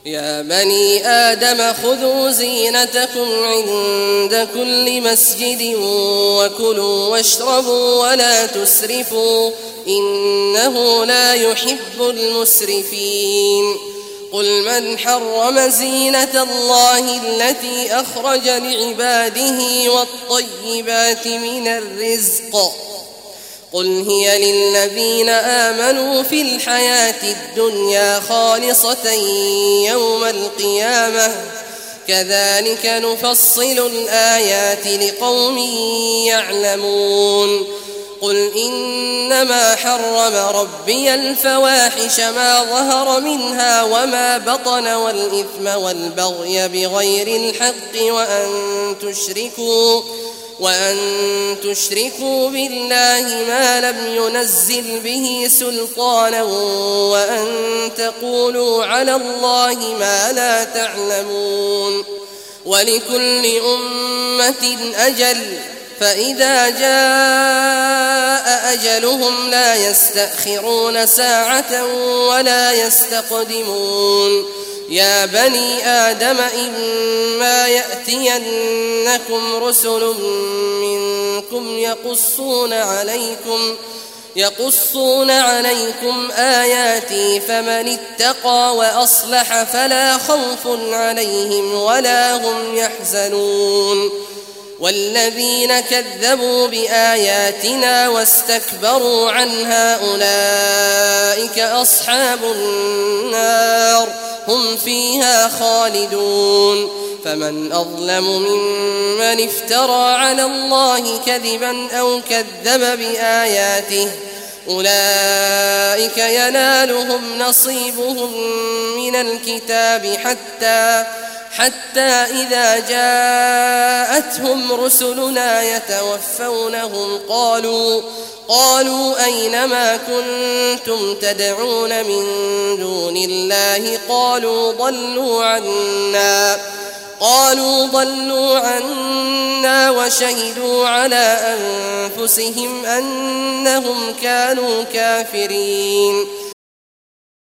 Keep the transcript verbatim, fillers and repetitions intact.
يا بني آدم خذوا زينتكم عند كل مسجد وكلوا واشربوا ولا تسرفوا إنه لا يحب المسرفين قل من حرم زينة الله التي أخرج لعباده والطيبات من الرزق قل هي للذين آمنوا في الحياة الدنيا خالصة يوم القيامة كذلك نفصل الآيات لقوم يعلمون قل إنما حرم ربي الفواحش ما ظهر منها وما بطن والإثم والبغي بغير الحق وأن تشركوا وأن تشركوا بالله ما لم ينزل به سلطانا وأن تقولوا على الله ما لا تعلمون ولكل أمة أجل فإذا جاء أجلهم لا يستأخرون ساعة ولا يستقدمون يا بني آدم إما يأتينكم رسل منكم يقصون عليكم يقصون عليكم آياتي فمن اتقى وأصلح فلا خوف عليهم ولا هم يحزنون والذين كذبوا بآياتنا واستكبروا عنها أولئك أصحاب النار هم فيها خالدون فمن أظلم ممن افترى على الله كذبا أو كذب بآياته أولئك ينالهم نصيبهم من الكتاب حتى حتى إذا جاءتهم رسلنا يتوفونهم قالوا قالوا أين ما كنتم تدعون من دون الله قالوا ضلوا عنا قالوا ضلوا عنا وشهدوا على أنفسهم أنهم كانوا كافرين